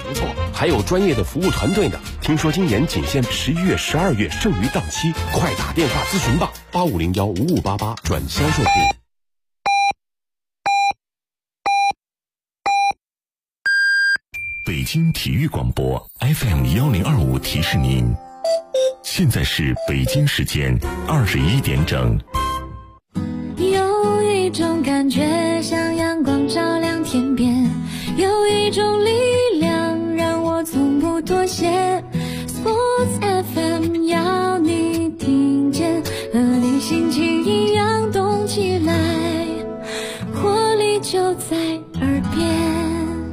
不错，还有专业的服务团队呢。听说今年仅限11月、12月剩余档期，快打电话咨询吧，85015588转销售部。 北京体育广播 FM1025提示您，现在是北京时间21点整。 有一种感觉像阳光照亮天边，有一种力量让我从不妥协。 Sports FM 要你听见，和你心情一样动起来，活力就在耳边。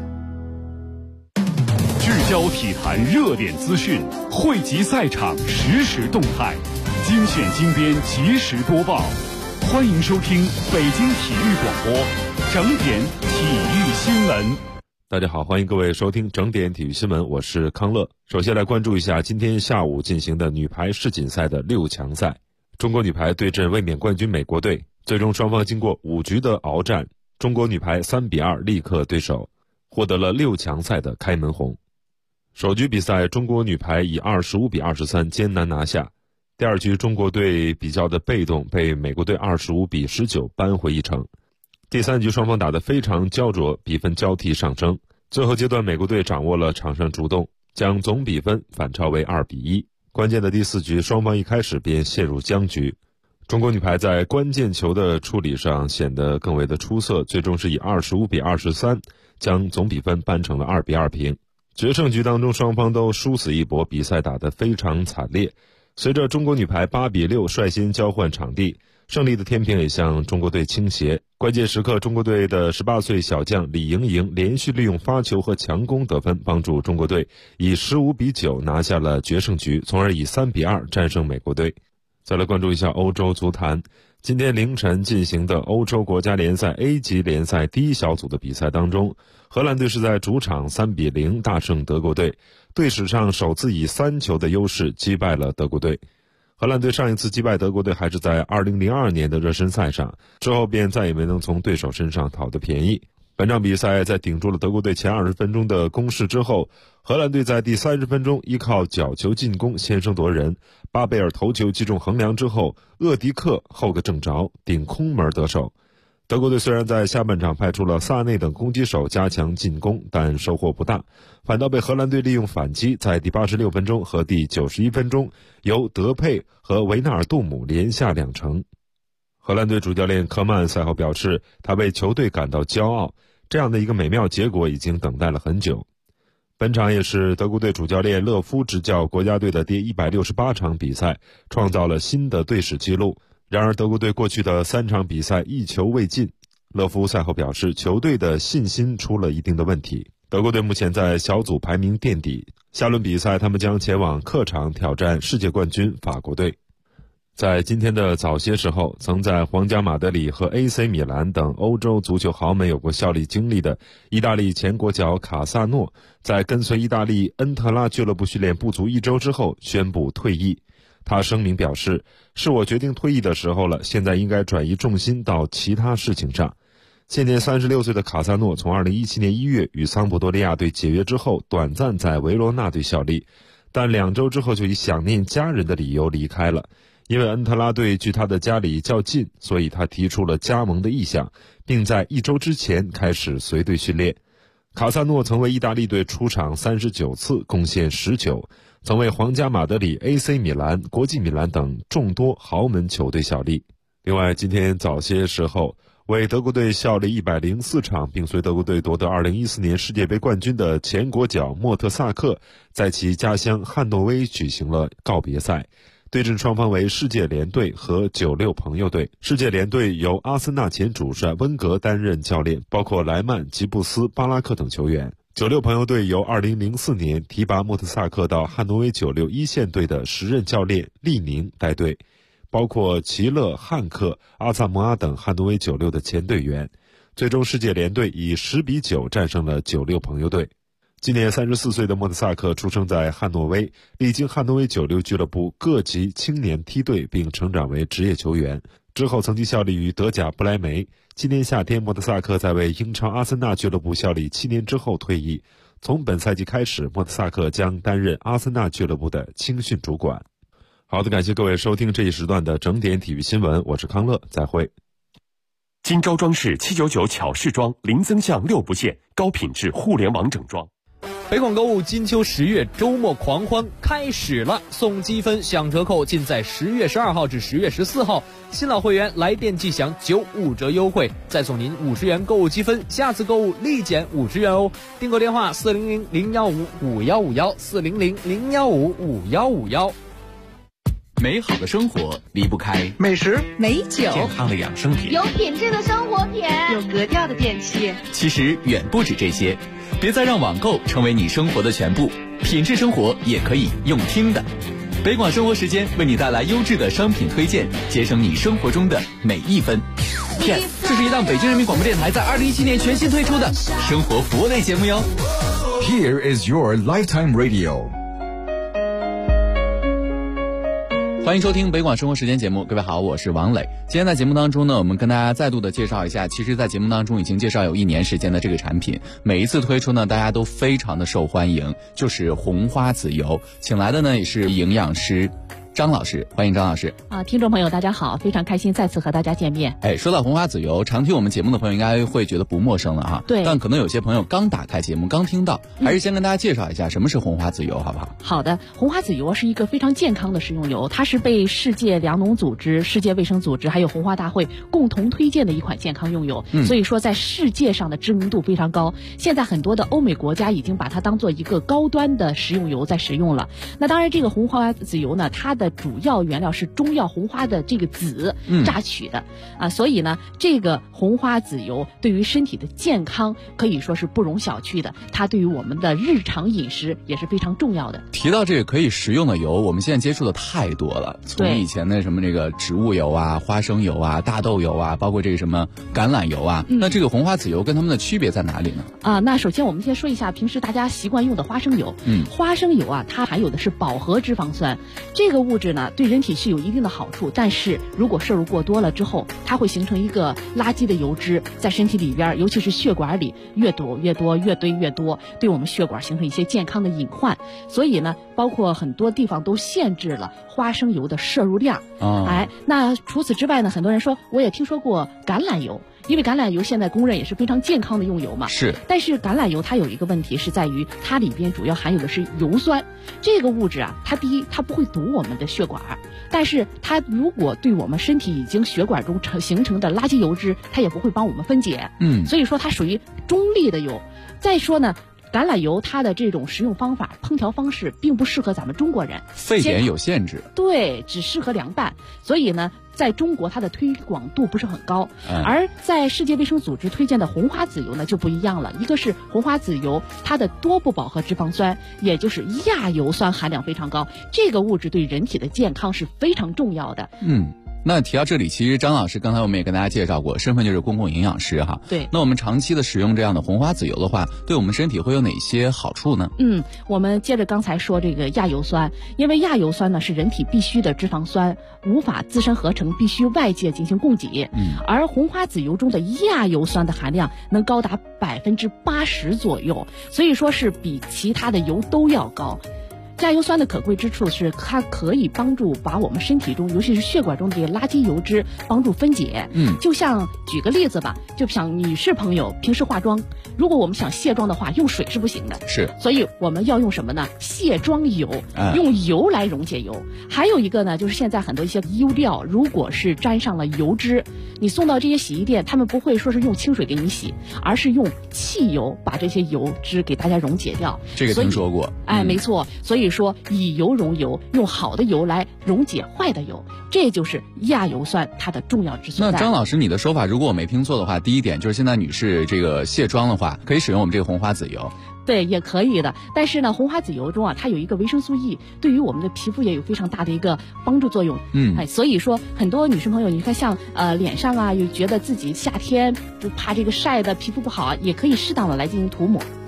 聚焦体坛热点资讯，汇集赛场实时动态，精选精编及时播报。欢迎收听北京体育广播整点体育新闻。 大家好，欢迎各位收听整点体育新闻，我是康乐。首先来关注一下今天下午进行的女排世锦赛的6强赛，中国女排对阵卫冕冠军美国队，最终双方经过5局的鏖战，中国女排3比2力克对手，获得了6强赛的开门红。首局比赛，中国女排以25比23艰难拿下。第二局，中国队比较的被动，被美国队25比19扳回一城。第三局双方打得非常焦灼，比分交替上升。最后阶段，美国队掌握了场上主动，将总比分反超为2比1。关键的第四局，双方一开始便陷入僵局。中国女排在关键球的处理上显得更为的出色，最终是以25比23将总比分扳成了2比2平。决胜局当中，双方都殊死一搏，比赛打得非常惨烈。随着中国女排8比6率先交换场地，胜利的天平也向中国队倾斜。关键时刻，中国队的18岁小将李盈莹连续利用发球和强攻得分，帮助中国队以15比9拿下了决胜局，从而以3比2战胜美国队。再来关注一下欧洲足坛，今天凌晨进行的欧洲国家联赛 A 级联赛第一小组的比赛当中，荷兰队是在主场3比0大胜德国队，队史上首次以3球的优势击败了德国队。荷兰队上一次击败德国队还是在2002年的热身赛上，之后便再也没能从对手身上讨得便宜。本场比赛在顶住了德国队前20分钟的攻势之后，荷兰队在第30分钟依靠角球进攻先声夺人，巴贝尔头球击中横梁之后，厄迪克后个正着顶空门得手。德国队虽然在下半场派出了萨内等攻击手加强进攻，但收获不大，反倒被荷兰队利用反击，在第86分钟和第91分钟由德佩和维纳尔杜姆连下2城。荷兰队主教练科曼赛后表示，他为球队感到骄傲，这样的一个美妙结果已经等待了很久。本场也是德国队主教练勒夫执教国家队的第168场比赛，创造了新的队史纪录。然而德国队过去的3场比赛1球未进，勒夫赛后表示，球队的信心出了一定的问题。德国队目前在小组排名垫底，下轮比赛他们将前往客场挑战世界冠军法国队。在今天的早些时候，曾在皇家马德里和 AC 米兰等欧洲足球豪门有过效力经历的意大利前国脚卡萨诺，在跟随意大利恩特拉俱乐部训练不足1周之后宣布退役。他声明表示，是我决定退役的时候了，现在应该转移重心到其他事情上。现年36岁的卡萨诺从2017年1月与桑普多利亚队解约之后，短暂在维罗纳队效力，但2周之后就以想念家人的理由离开了。因为恩特拉队距他的家里较近，所以他提出了加盟的意向，并在1周之前开始随队训练。卡萨诺曾为意大利队出场39次，贡献10球，曾为皇家马德里、AC 米兰、国际米兰等众多豪门球队效力。另外，今天早些时候，为德国队效力104场，并随德国队夺得2014年世界杯冠军的前国脚莫特萨克，在其家乡汉诺威举行了告别赛。对阵双方为世界联队和96朋友队。世界联队由阿森纳前主帅温格担任教练，包括莱曼、吉布斯、巴拉克等球员。96朋友队由2004年提拔莫特萨克到汉诺威96一线队的时任教练利宁带队，包括齐勒、汉克、阿萨摩阿等汉诺威96的前队员。最终世界联队以10比9战胜了96朋友队。今年34岁的莫特萨克出生在汉诺威，历经汉诺威96俱乐部各级青年梯队，并成长为职业球员。之后曾经效力于德甲不莱梅。今年夏天，莫特萨克在为英超阿森纳俱乐部效力7年之后退役， 从本赛季开始，莫特萨克将担任阿森纳俱乐部的青训主管。好的，感谢各位收听这一时段的整点体育新闻，我是康乐，再会。 金招装饰799巧饰装，零增项6不限，高品质互联网整装。 北广购物金秋10月周末狂欢开始了，送积分享折扣尽在10月12号至10月14号。新老会员来电即享95折优惠，再送您50元购物积分，下次购物立减50元哦。订购电话400-015-5151，400-015-5151。 美好的生活离不开美食、 美酒、 健康的养生品、 有品质的生活品、 有格调的电器。 其实远不止这些，别再让网购成为你生活的全部，品质生活也可以用听的。北广生活时间为你带来优质的商品推荐，节省你生活中的每一分。这是一档北京人民广播电台在2017年全新推出的生活服务类节目哟。 Here is your Lifetime Radio。 欢迎收听北广生活时间节目，各位好，我是王磊。今天在节目当中呢，我们跟大家再度的介绍一下，其实在节目当中已经介绍有1年时间的这个产品，每一次推出呢，大家都非常的受欢迎，就是红花籽油。请来的呢也是营养师张老师，欢迎张老师。 听众朋友大家好，非常开心再次和大家见面。 说到红花籽油，常听我们节目的朋友应该会觉得不陌生了哈。 对。 但可能有些朋友刚打开节目，刚听到，还是先跟大家介绍一下什么是红花籽油，好不好？ 好的，红花籽油是一个非常健康的食用油，它是被世界粮农组织、世界卫生组织还有红花大会共同推荐的一款健康用油。所以说在世界上的知名度非常高。现在很多的欧美国家已经把它当做一个高端的食用油在使用了。那当然，这个红花籽油呢，它的主要原料是中药红花的这个籽榨取的所以呢，这个红花籽油对于身体的健康可以说是不容小觑的，它对于我们的日常饮食也是非常重要的。 提到这个可以食用的油，我们现在接触的太多了，从以前的什么这个植物油啊、花生油啊、大豆油啊，包括这个什么橄榄油啊，那这个红花籽油跟它们的区别在哪里呢？ 那首先我们先说一下平时大家习惯用的花生油。花生油啊，它含有的是饱和脂肪酸，这个物质呢对人体是有一定的好处，但是如果摄入过多了之后，它会形成一个垃圾的油脂在身体里边，尤其是血管里越堆越多，对我们血管形成一些健康的隐患。所以呢，包括很多地方都限制了花生油的摄入量。那除此之外呢，很多人说我也听说过橄榄油，因为橄榄油现在公认也是非常健康的用油嘛。 是。 但是橄榄油它有一个问题是在于它里边主要含有的是油酸，这个物质啊，它第一它不会堵我们的血管，但是它如果对我们身体已经血管中形成的垃圾油脂，它也不会帮我们分解。所以说它属于中立的油。再说呢，橄榄油它的这种食用方法、烹调方式并不适合咱们中国人， 沸点有限制。 对，只适合凉拌。所以呢，在中国它的推广度不是很高。而在世界卫生组织推荐的红花籽油呢就不一样了，一个是红花籽油它的多不饱和脂肪酸，也就是亚油酸含量非常高，这个物质对人体的健康是非常重要的。 那提到这里，其实张老师刚才我们也跟大家介绍过，身份就是公共营养师哈。 对。 那我们长期的使用这样的红花籽油的话，对我们身体会有哪些好处呢？ 我们接着刚才说这个亚油酸，因为亚油酸呢是人体必需的脂肪酸，无法自身合成，必须外界进行供给。而红花籽油中的亚油酸的含量能高达80%左右，所以说是比其他的油都要高。亚油酸的可贵之处是它可以帮助把我们身体中尤其是血管中的这些垃圾油脂帮助分解。就像举个例子吧，就像女士朋友平时化妆，如果我们想卸妆的话，用水是不行的， 是， 所以我们要用什么呢？卸妆油，用油来溶解油。还有一个呢，就是现在很多一些衣料如果是沾上了油脂，你送到这些洗衣店，他们不会说是用清水给你洗，而是用汽油把这些油脂给大家溶解掉。 这个听说过。 没错，所以说以油溶油，用好的油来溶解坏的油，这就是亚油酸它的重要之所在。 那张老师，你的说法如果我没听错的话，第一点就是现在女士这个卸妆的话，可以使用我们这个红花籽油。 对，也可以的。但是呢，红花籽油中啊，它有一个维生素 E， 对于我们的皮肤也有非常大的一个帮助作用。所以说很多女生朋友，你看像脸上啊，又觉得自己夏天就怕这个晒的皮肤不好啊，也可以适当的来进行涂抹。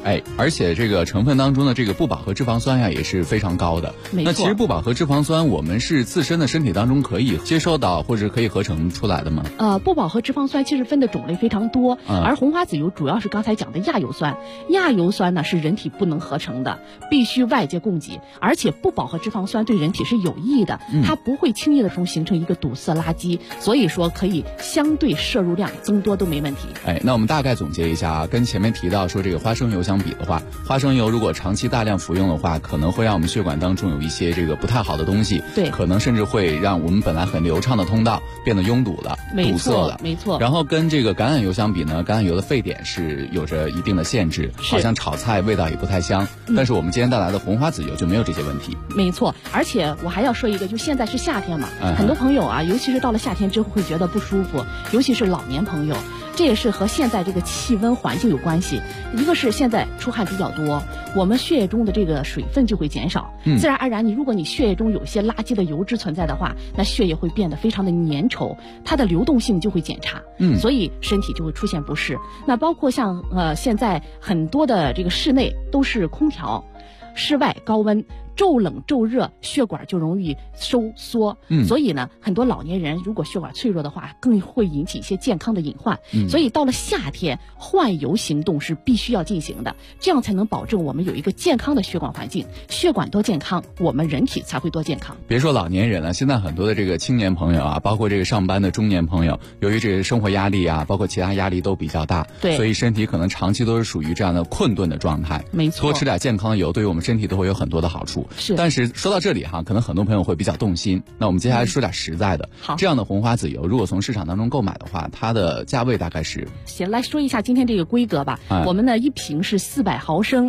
而且这个成分当中的这个不饱和脂肪酸呀也是非常高的。那其实不饱和脂肪酸我们是自身的身体当中可以接受到或者可以合成出来的吗？ 不饱和脂肪酸其实分的种类非常多，而红花籽油主要是刚才讲的亚油酸。亚油酸呢是人体不能合成的，必须外界供给，而且不饱和脂肪酸对人体是有益的，它不会轻易的形成一个堵塞垃圾，所以说可以相对摄入量增多都没问题。 那我们大概总结一下啊，跟前面提到说这个花生油相比的话，花生油如果长期大量服用的话，可能会让我们血管当中有一些这个不太好的东西， 对， 可能甚至会让我们本来很流畅的通道变得拥堵了，堵塞了， 没错。 然后跟这个橄榄油相比呢，橄榄油的沸点是有着一定的限制，好像炒菜味道也不太香，但是我们今天带来的红花籽油就没有这些问题。 没错，而且我还要说一个，就现在是夏天嘛，很多朋友啊，尤其是到了夏天之后会觉得不舒服，尤其是老年朋友，这也是和现在这个气温环境有关系。一个是现在出汗比较多，我们血液中的这个水分就会减少，自然而然如果你血液中有一些垃圾的油脂存在的话，那血液会变得非常的粘稠，它的流动性就会减差，所以身体就会出现不适。那包括像现在很多的这个室内都是空调，室外高温，骤冷骤热，血管就容易收缩，所以呢，很多老年人如果血管脆弱的话，更会引起一些健康的隐患。所以到了夏天，换油行动是必须要进行的，这样才能保证我们有一个健康的血管环境。血管多健康，我们人体才会多健康。 别说老年人了，现在很多的这个青年朋友啊，包括这个上班的中年朋友，由于这个生活压力啊，包括其他压力都比较大， 对， 所以身体可能长期都是属于这样的困顿的状态。 没错， 多吃点健康的油，对于我们身体都会有很多的好处。 是， 但是说到这里哈，可能很多朋友会比较动心。那我们接下来说点实在的。 好， 这样的红花籽油，如果从市场当中购买的话，它的价位大概是？ 行，来说一下今天这个规格吧。我们呢，一瓶是400毫升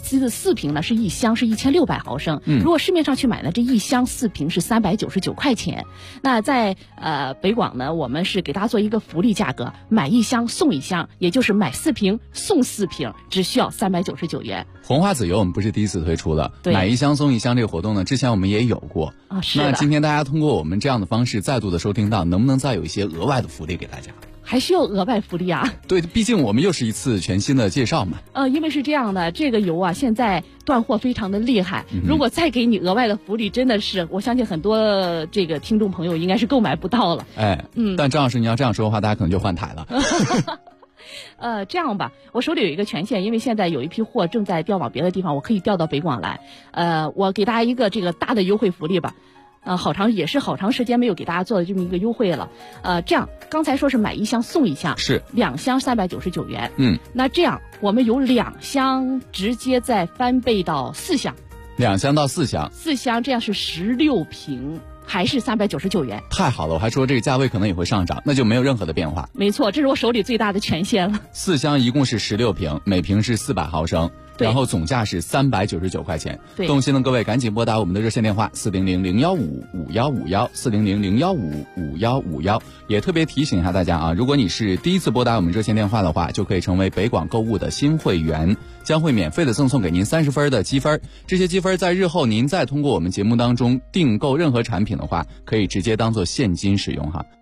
，4瓶呢是一箱是1600毫升。如果市面上去买呢，这一箱4瓶是399块钱。那在北广呢，我们是给大家做一个福利价格，买一箱送一箱，也就是买4瓶送4瓶，只需要399元。 红花籽油我们不是第一次推出了，买一箱送一箱这个活动呢，之前我们也有过啊。是的。那今天大家通过我们这样的方式再度的收听到，能不能再有一些额外的福利给大家？ 还需要额外福利啊？ 对，毕竟我们又是一次全新的介绍嘛。 因为是这样的，这个油啊现在断货非常的厉害，如果再给你额外的福利，真的是我相信很多这个听众朋友应该是购买不到了。 但张老师你要这样说的话，大家可能就换台了。 这样吧，我手里有一个权限，因为现在有一批货正在调往别的地方，我可以调到北广来。我给大家一个这个大的优惠福利吧。好长时间没有给大家做的这么一个优惠了。这样刚才说是买一箱送一箱， 是 2箱399元。那这样我们有2箱直接再翻倍到4箱 ，2箱到4箱 ，4箱这样是16瓶。还是399元， 太好了！我还说这个价位可能也会上涨，那就没有任何的变化。 没错，这是我手里最大的权限了。 4箱一共是16瓶，每瓶是400毫升，然后总价是399块钱。动心的各位赶紧拨打我们的热线电话400-015-5151，400-015-5151。也特别提醒一下大家啊，如果你是第一次拨打我们热线电话的话，就可以成为北广购物的新会员，将会免费的赠送给您30分的积分。这些积分在日后您再通过我们节目当中订购任何产品的话，可以直接当做现金使用哈。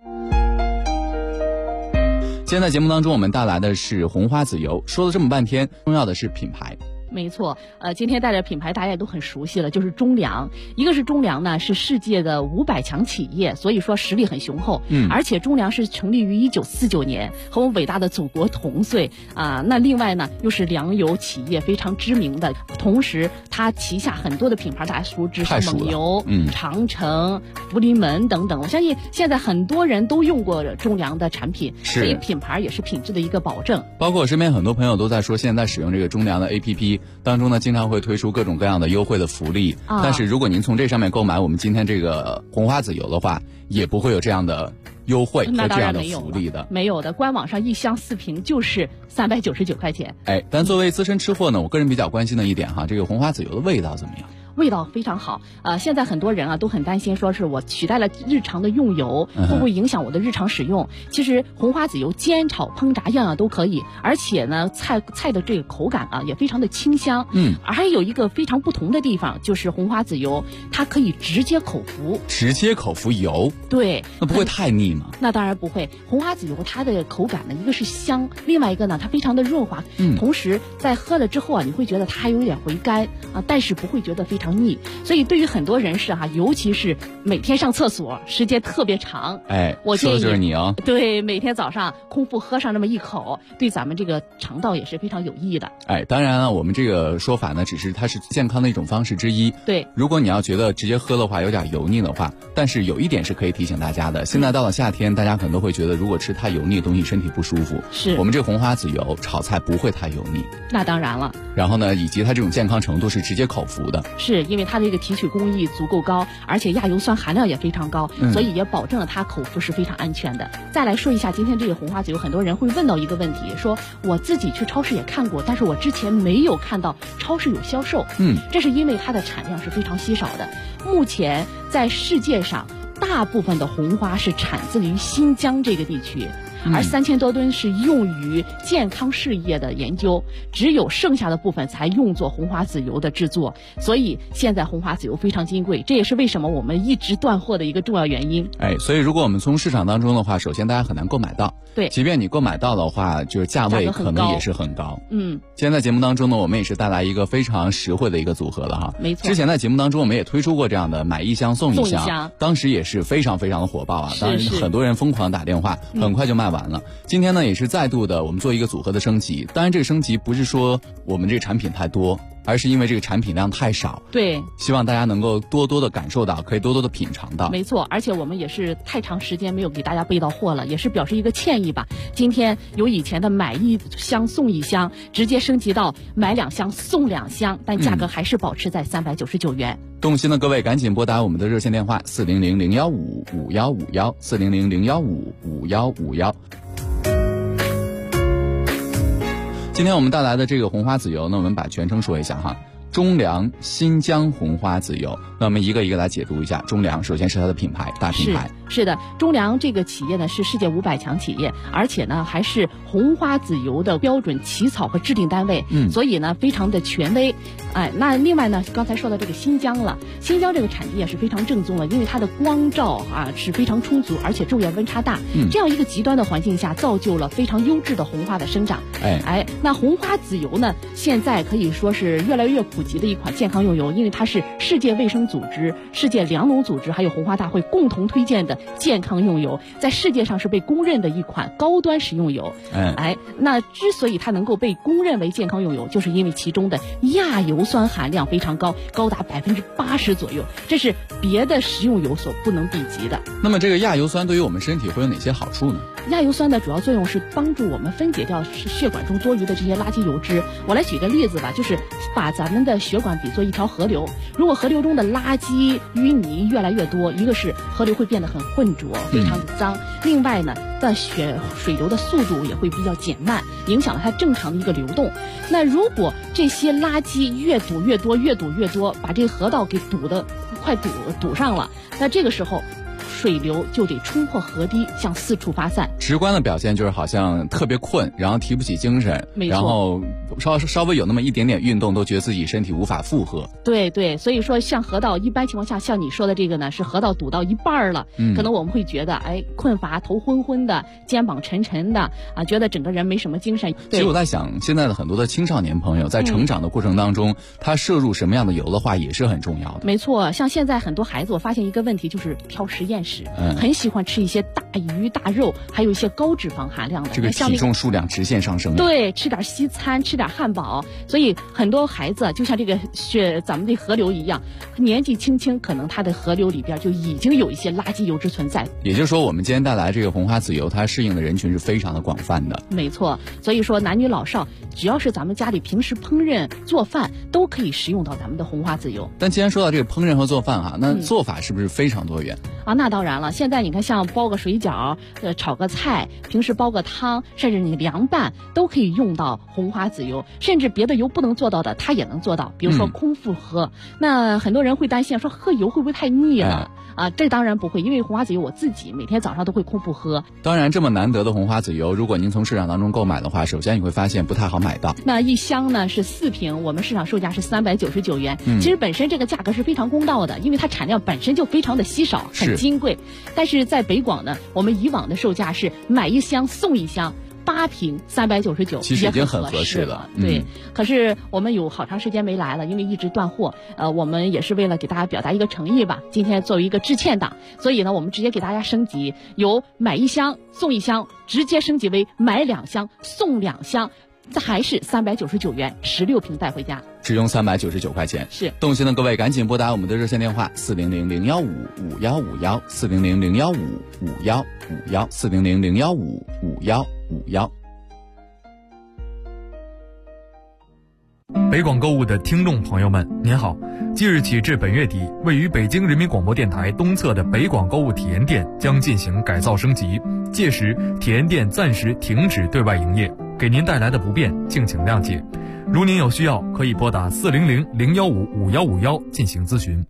今天在节目当中我们带来的是红花籽油，说了这么半天，重要的是品牌。 没错，今天带着品牌大家也都很熟悉了，就是中粮。一个是中粮呢是世界的500强企业，所以说实力很雄厚。而且中粮是成立于1949年，和我们伟大的祖国同岁啊。那另外呢又是粮油企业非常知名的，同时它旗下很多的品牌大家熟知，像蒙牛、长城、福临门等等。我相信现在很多人都用过中粮的产品，所以品牌也是品质的一个保证。 包括我身边很多朋友都在说，现在使用这个中粮的 APP。当中呢，经常会推出各种各样的优惠的福利，但是如果您从这上面购买我们今天这个红花籽油的话，也不会有这样的优惠和这样的福利的。 没有的，官网上一箱4瓶就是399块钱。 但作为资深吃货呢，我个人比较关心的一点哈，这个红花籽油的味道怎么样？ 味道非常好。现在很多人啊都很担心，说是我取代了日常的用油，会不会影响我的日常使用？其实红花籽油煎炒烹炸样样都可以，而且呢菜的这个口感啊也非常的清香。还有一个非常不同的地方，就是红花籽油它可以直接口服。 直接口服油？ 对。 那不会太腻吗？ 那当然不会。红花籽油它的口感呢，一个是香，另外一个呢它非常的润滑，同时在喝了之后啊，你会觉得它还有点回甘啊，但是不会觉得非常腻。所以对于很多人士哈，尤其是每天上厕所时间特别长，我建议说的就是你哦。 对，每天早上空腹喝上那么一口，对咱们这个肠道也是非常有益的。 当然了，我们这个说法呢，只是它是健康的一种方式之一。 对， 如果你要觉得直接喝的话有点油腻的话，但是有一点是可以提醒大家的，现在到了夏天，大家可能都会觉得如果吃太油腻的东西身体不舒服。 是， 我们这个红花籽油炒菜不会太油腻。 那当然了。 然后呢，以及它这种健康程度是直接口服的。 是因为它这个提取工艺足够高，而且亚油酸含量也非常高，所以也保证了它口服是非常安全的。再来说一下今天这个红花籽油，很多人会问到一个问题，说我自己去超市也看过，但是我之前没有看到超市有销售。这是因为它的产量是非常稀少的。目前在世界上大部分的红花是产自于新疆这个地区，而3000多吨是用于健康事业的研究，只有剩下的部分才用作红花籽油的制作。所以现在红花籽油非常金贵，这也是为什么我们一直断货的一个重要原因。 所以如果我们从市场当中的话，首先大家很难购买到。 对， 即便你购买到的话，就是价位可能也是很高。今天在节目当中呢，我们也是带来一个非常实惠的一个组合了哈。 没错。 之前在节目当中我们也推出过这样的买一箱送一箱，当时也是非常非常的火爆啊，当然很多人疯狂打电话，很快就卖完了。今天呢也是再度的我们做一个组合的升级，当然这个升级不是说我们这个产品太多，而是因为这个产品量太少。 对， 希望大家能够多多的感受到，可以多多的品尝到。 没错，而且我们也是太长时间没有给大家备到货了，也是表示一个歉意吧。今天由以前的买一箱送一箱，直接升级到买2箱送2箱，但价格还是保持在399元。 动心的各位赶紧拨打我们的热线电话400-015-5151 400-015-5151。今天我们带来的这个红花籽油呢，我们把全称说一下哈，中粮新疆红花籽油。那我们一个一个来解读一下。中粮首先是它的品牌，大品牌。 是的，中粮这个企业呢是世界500强企业，而且呢还是红花籽油的标准起草和制定单位，所以呢非常的权威。那另外呢，刚才说到这个新疆了，新疆这个产地也是非常正宗的，因为它的光照是非常充足，而且昼夜温差大，这样一个极端的环境下，造就了非常优质的红花的生长。那红花籽油呢，现在可以说是越来越普及的一款健康用油，因为它是世界卫生组织、世界粮农组织还有红花大会共同推荐的健康用油，在世界上是被公认的一款高端食用油。那之所以它能够被公认为健康用油，就是因为其中的亚油酸含量非常高，高达80%左右，这是别的食用油所不能比及的。 那么这个亚油酸对于我们身体会有哪些好处呢？ 亚油酸的主要作用是帮助我们分解掉血管中多余的这些垃圾油脂。我来举个例子吧，就是把咱们的血管比作一条河流，如果河流中的垃圾淤泥越来越多，一个是河流会变得很浑浊，非常的脏，另外呢水流的速度也会比较减慢，影响了它正常的一个流动。那如果这些垃圾越堵越多，把这个河道给快堵上了，那这个时候水流就得冲破河堤向四处发散。 直观的表现就是好像特别困，然后提不起精神，然后稍微有那么一点点运动都觉得自己身体无法负荷。 对，所以说像河道一般情况下，像你说的这个呢，是河道堵到一半了，可能我们会觉得困乏，头昏昏的，肩膀沉沉的觉得整个人没什么精神。 其实我在想，现在的很多的青少年朋友在成长的过程当中，他摄入什么样的油的话也是很重要的。 没错，像现在很多孩子，我发现一个问题就是挑实验室，很喜欢吃一些大鱼大肉，还有一些高脂肪含量的， 这个体重数量直线上升。 对，吃点西餐，吃点汉堡，所以很多孩子就像这个咱们的河流一样，年纪轻轻可能他的河流里边就已经有一些垃圾油脂存在。 也就是说，我们今天带来这个红花籽油，它适应的人群是非常的广泛的。 没错，所以说男女老少，只要是咱们家里平时烹饪做饭，都可以食用到咱们的红花籽油。 但既然说到这个烹饪和做饭那做法是不是非常多元？ 那当当然了，现在你看像包个水饺，炒个菜，平时煲个汤，甚至你凉拌都可以用到红花籽油，甚至别的油不能做到的它也能做到，比如说空腹喝。那很多人会担心说喝油会不会太腻了？这当然不会，因为红花籽油我自己每天早上都会空腹喝。 当然这么难得的红花籽油，如果您从市场当中购买的话，首先你会发现不太好买到。 那一箱呢是4瓶，我们市场售价是399元。其实本身这个价格是非常公道的，因为它产量本身就非常的稀少，很金贵。但是在北广呢，我们以往的售价是买1箱送1箱。8瓶399， 其实已经很合适了。 对，可是我们有好长时间没来了，因为一直断货。我们也是为了给大家表达一个诚意吧，今天作为一个致歉档，所以呢，我们直接给大家升级，由买1箱送1箱，直接升级为买2箱送2箱，这还是399元，16瓶带回家。 只用399块钱。 是， 动心的各位赶紧拨打我们的热线电话400-015-5151，400-015-5151，400-015-5151。 北广购物的听众朋友们，您好！即日起至本月底，位于北京人民广播电台东侧的北广购物体验店将进行改造升级，届时体验店暂时停止对外营业，给您带来的不便敬请谅解。如您有需要，可以拨打400-015-5151进行咨询。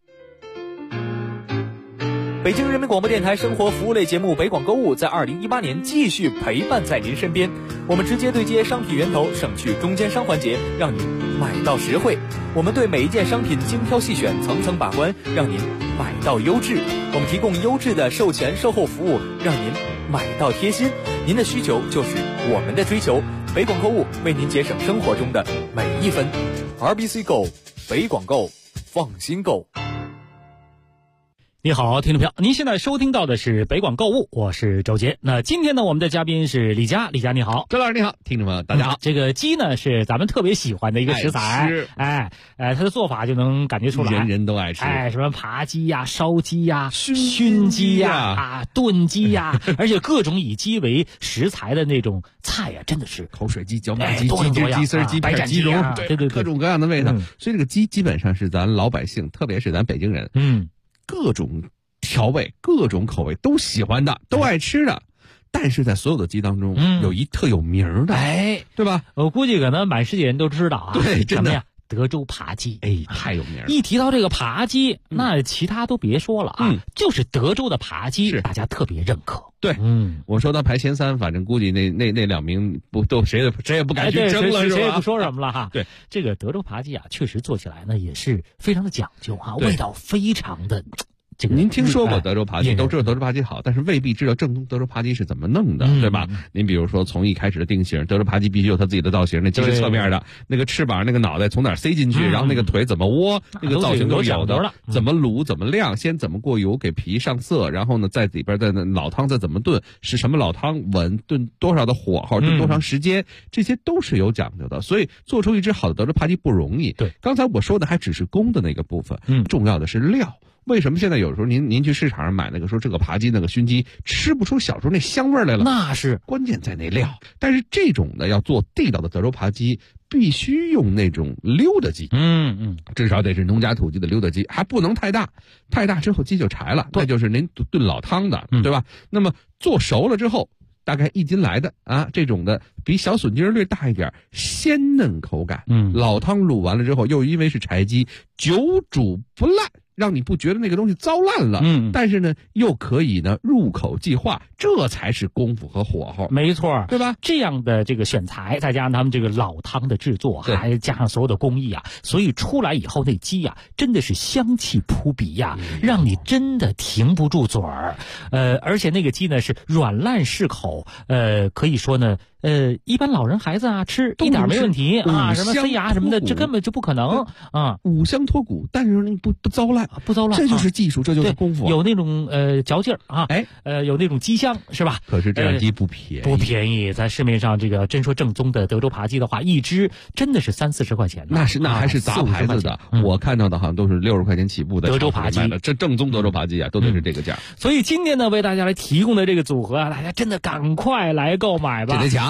北京人民广播电台生活服务类节目北广购物在2018年继续陪伴在您身边，我们直接对接商品源头，省去中间商环节，让您买到实惠。我们对每一件商品精挑细选，层层把关，让您买到优质。我们提供优质的售前售后服务，让您买到贴心。您的需求就是我们的追求，北广购物为您节省生活中的每一分。RBC Go， 北广购，放心购。 你好，听众朋友，您现在收听到的是北广购物，我是周杰。那今天呢，我们的嘉宾是李佳，李佳你好。 周老师你好，听众朋友大家好。 这个鸡呢是咱们特别喜欢的一个食材，它的做法就能感觉出来， 人人都爱吃。 什么扒鸡呀、烧鸡呀、熏鸡呀、炖鸡呀，而且各种以鸡为食材的那种菜呀，真的是口水鸡、椒麻鸡、鸡汁、 鸡丝、鸡片、鸡蓉， 对， 各种各样的味道。所以这个鸡基本上是咱老百姓，特别是咱北京人，各种调味、各种口味都喜欢的，都爱吃的。但是在所有的鸡当中，有一特有名的，对吧？ 我估计可能满世界人都知道啊。 对，真的呀，德州扒鸡， 太有名了。 一提到这个扒鸡，那其他都别说了啊，就是德州的扒鸡，大家特别认可。 对，我说他排前3，反正估计那2名不都谁也不敢去争了，是吧？ 谁也不说什么了哈。 对， 这个德州扒鸡啊，确实做起来呢也是非常的讲究啊，味道非常的。 您听说过德州扒鸡，都知道德州扒鸡好，但是未必知道正宗德州扒鸡是怎么弄的，对吧？您比如说从一开始的定型，德州扒鸡必须有它自己的造型，那鸡是侧面的，那个翅膀、那个脑袋从哪儿塞进去，然后那个腿怎么窝，那个造型都有的。怎么卤，怎么晾，先怎么过油给皮上色，然后呢在里边的老汤再怎么炖，是什么老汤稳，炖多少的火候，炖多长时间，这些都是有讲究的。所以做出一只好的德州扒鸡不容易。 对， 刚才我说的还只是工的那个部分，重要的是料。为什么现在有时候您去市场上买那个说这个扒鸡那个熏鸡吃不出小时候那香味来了？ 那是关键在那料。但是这种的要做地道的德州扒鸡，必须用那种溜达鸡，至少得是农家土鸡的溜达鸡，还不能太大，太大之后鸡就柴了，那就是您炖老汤的，对吧？那么做熟了之后，大概1斤来的啊，这种的比小笋筋略大一点，鲜嫩口感。老汤卤完了之后，又因为是柴鸡，久煮不烂，让你不觉得那个东西糟烂了，但是呢，又可以呢入口即化，这才是功夫和火候。 没错， 对吧？ 这样的这个选材，再加上他们这个老汤的制作，还加上所有的工艺啊，所以出来以后那鸡啊，真的是香气扑鼻呀，让你真的停不住嘴儿。而且那个鸡呢是软烂适口，可以说呢。一般老人孩子啊吃一点没问题啊，什么塞牙什么的，这根本就不可能啊。 五香脱骨，但是你不糟烂，这就是技术，这就是功夫。 有那种嚼劲儿啊，有那种鸡香是吧？ 可是这样鸡不便宜， 在市面上这个真说正宗的德州扒鸡的话，一只真的是30-40块钱。 那还是杂牌子的，我看到的好像都是60块钱起步的德州扒鸡， 这正宗德州扒鸡啊，都得是这个价。 所以今天呢，为大家来提供的这个组合啊，大家真的赶快来购买吧。 这得抢。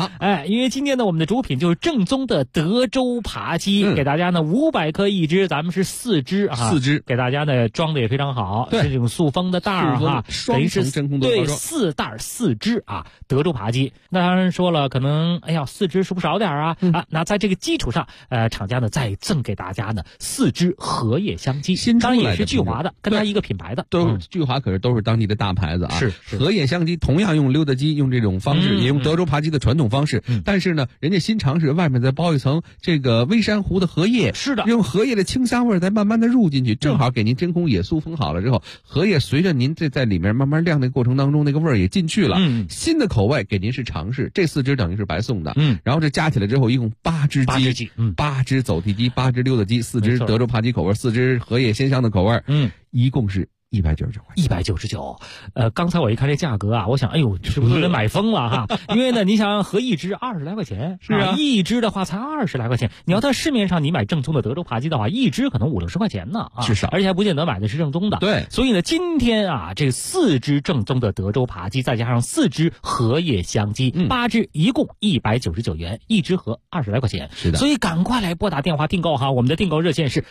好， 因为今天呢，我们的主品就是正宗的德州扒鸡，给大家呢500克一只，咱们是4只啊 ，4只， 给大家呢装的也非常好，是这种塑封的袋儿哈， 双层真空对，4袋4只啊，德州扒鸡。那当然说了，可能4只是不是少点啊？那在这个基础上，厂家呢再赠给大家呢4只荷叶香鸡，当然也是聚华的，跟它一个品牌的， 都聚华可是都是当地的大牌子啊。 是荷叶香鸡同样用溜达鸡，用这种方式，也用德州扒鸡的传统方式，但是呢，人家新尝试外面再包一层这个微珊瑚的荷叶， 是的， 用荷叶的清香味再慢慢的入进去，正好给您真空也塑封好了之后，荷叶随着您这在里面慢慢晾的过程当中，那个味儿也进去了。新的口味给您是尝试，这4只等于是白送的。然后这加起来之后，一共8只鸡，8只走地鸡，8只溜达鸡，4只德州扒鸡口味，4只荷叶鲜香的口味，一共是199块 ，199。刚才我一看这价格啊，我想，哎呦，是不是有点买疯了哈？因为呢，你想合一只20来块钱， 是啊， 一只的话才20来块钱。你要在市面上你买正宗的德州扒鸡的话，一只可能50-60块钱呢啊， 至少， 而且还不见得买的是正宗的。 对， 所以呢，今天啊，这4只正宗的德州扒鸡，再加上4只荷叶香鸡，8只一共199元，一只合20来块钱。 是的， 所以赶快来拨打电话订购哈，我们的订购热线是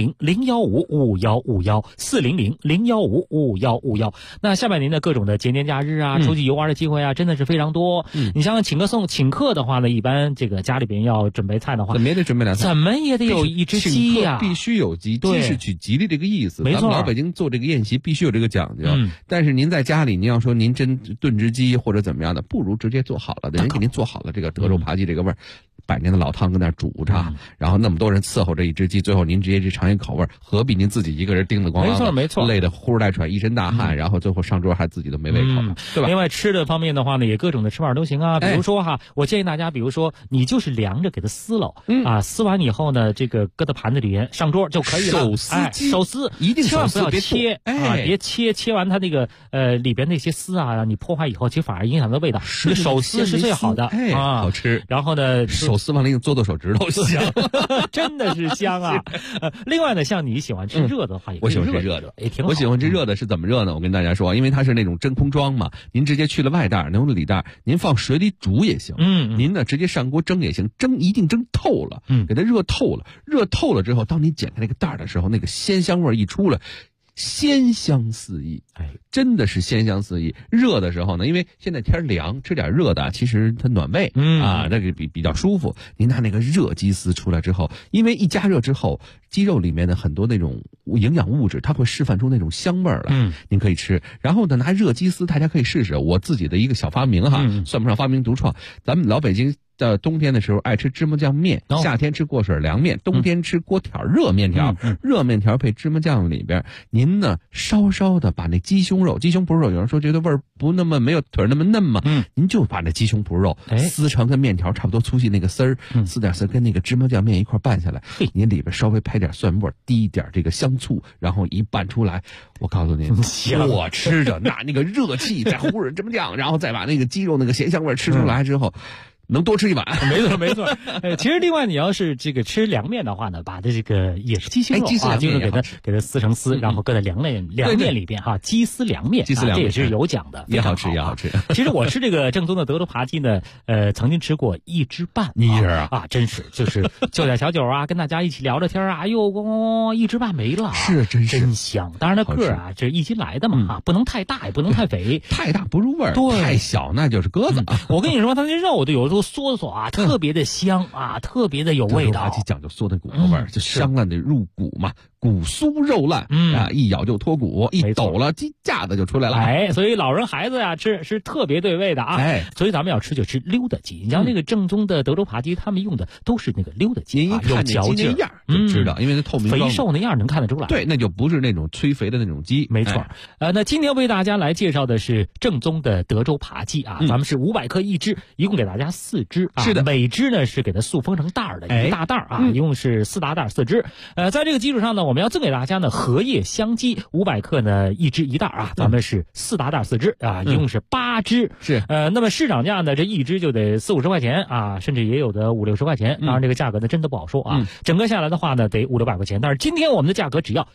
400-015-5151，400-015-5151。那下半年的各种的节年假日啊，出去游玩的机会啊，真的是非常多。你想想请客的话呢，一般这个家里边要准备菜的话， 怎么也得准备2菜， 怎么也得有一只鸡呀， 必须有鸡，鸡是取吉利这个意思。 没错， 咱们老北京做这个宴席必须有这个讲究。但是您在家里，您要说您真炖只鸡或者怎么样的，不如直接做好了的，人给您做好了这个德州扒鸡这个味儿。100年的老汤跟那煮着，然后那么多人伺候这一只鸡，最后您直接去尝一口味，何必您自己一个人叮得咣啷的， 没错， 累得呼哧带喘，一身大汗，然后最后上桌还自己都没胃口，对吧？ 另外吃的方面的话呢，也各种的吃法都行啊。比如说哈，我建议大家，比如说你就是凉着给它撕了，撕完以后呢，这个搁到盘子里边上桌就可以了。手撕一定千万不要切别切完它那个里边那些丝啊，你破坏以后，其实反而影响到味道。手撕是最好的好吃。 然后呢， 手撕完了用做手指头香， 真的是香啊！另外呢，像你喜欢吃热的话， 我喜欢吃热的， 也挺好。 我喜欢吃热的是怎么热呢？我跟大家说，因为它是那种真空装嘛，您直接去了外袋，能用里袋，您放水里煮也行。您呢直接上锅蒸也行，蒸一定蒸透了，给它热透了。热透了之后，当你剪开那个袋的时候，那个鲜香味一出来。鲜香四溢，真的是鲜香四溢。热的时候呢，因为现在天凉，吃点热的，其实它暖胃，那个比较舒服。您拿那个热鸡丝出来之后，因为一加热之后，鸡肉里面的很多那种营养物质，它会释放出那种香味儿来，您可以吃。然后呢，拿热鸡丝，大家可以试试。我自己的一个小发明哈，算不上发明独创。咱们老北京到冬天的时候爱吃芝麻酱面，夏天吃过水凉面，冬天吃锅条热面条，热面条配芝麻酱里边，您呢稍稍的把那鸡胸脯肉，有人说觉得味儿不那么没有腿那么嫩嘛，您就把那鸡胸脯肉撕成跟面条差不多粗细那个丝儿，撕点丝跟那个芝麻酱面一块拌下来，您里边稍微拍点蒜末，滴一点这个香醋，然后一拌出来，我告诉您，我吃着那个热气再糊着芝麻酱，然后再把那个鸡肉那个咸香味吃出来之后。能多吃一碗， 没错。其实另外你要是这个吃凉面的话呢，把这个也是鸡胸肉啊，就是给它撕成丝，然后搁在凉面里边哈，鸡丝凉面，这也是有讲的， 也好吃也好吃。 其实我吃这个正宗的德州扒鸡呢，曾经吃过1只半，真是就是就点小酒啊，跟大家一起聊着天啊，哎呦，1只半没了， 是真香。当然那个啊，这1斤来的嘛不能太大也不能太肥， 太大不入味儿，太小那就是鸽子。 我跟你说，它那肉都有时候嗦啊，特别的香啊，特别的有味道。 扒鸡讲究嗦的骨头味儿，就香烂的入骨嘛，骨酥肉烂，一咬就脱骨，一抖了鸡架子就出来了。 所以老人孩子呀吃是特别对味的啊。所以咱们要吃就吃溜达鸡。你像那个正宗的德州扒鸡，他们用的都是那个溜达鸡， 您一看那鸡那样就知道，因为它透明肥瘦那样能看得出来。 对，那就不是那种催肥的那种鸡。 没错。那今天为大家来介绍的是正宗的德州扒鸡啊，咱们是500克一只，一共给大家4只。 是的， 每只呢是给它塑封成袋儿的，一大袋啊，一共是4大袋4只。在这个基础上呢，我们要赠给大家呢荷叶香鸡500克呢一只一袋啊，咱们是4大袋4只啊，一共是8只。 是那么市场价呢，这一只就得40-50块钱啊，甚至也有的50-60块钱。当然这个价格呢真的不好说啊，整个下来的话呢得500-600块钱。但是今天我们的价格只要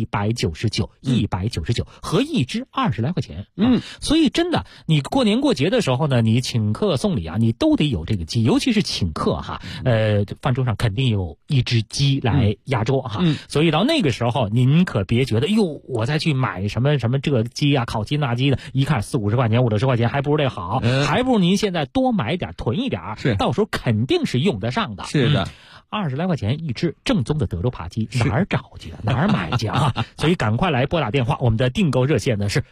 199，合一只20来块钱。所以真的，你过年过节的时候呢，你请客送礼啊，你都得得有这个鸡，尤其是请客哈，饭桌上肯定有一只鸡来压桌哈，所以到那个时候您可别觉得哟，我再去买什么这个鸡啊，烤鸡那鸡的，一看40-50块钱，50-60块钱，还不如这好，还不如您现在多买点囤一点，是到时候肯定是用得上的。 是的。 20来块钱一只正宗的德州扒鸡，哪儿找去？哪儿买去啊？所以赶快来拨打电话，我们的订购热线呢是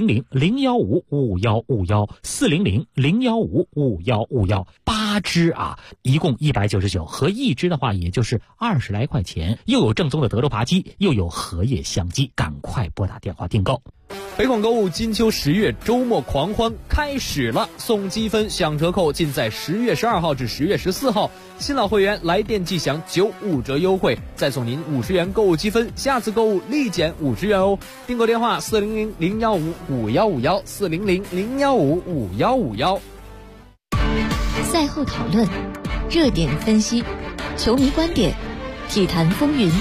400-015-5151，400-015-5151，8只啊，一共199，和一只的话也就是20来块钱，又有正宗的德州扒鸡，又有荷叶香鸡，赶快拨打电话订购。 北广购物金秋10月周末狂欢开始了，送积分享折扣尽在10月12号至10月14号，新老会员来电即享95折优惠，再送您50元购物积分，下次购物立减50元哦。订购电话400-015-5151，400-015-5151。 赛后讨论，热点分析，球迷观点，体坛风云。